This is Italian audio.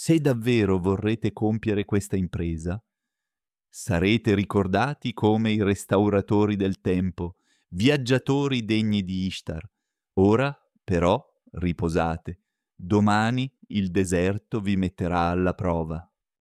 Se davvero vorrete compiere questa impresa, sarete ricordati come i restauratori del tempo, viaggiatori degni di Ishtar. Ora, però, riposate. Domani il deserto vi metterà alla prova.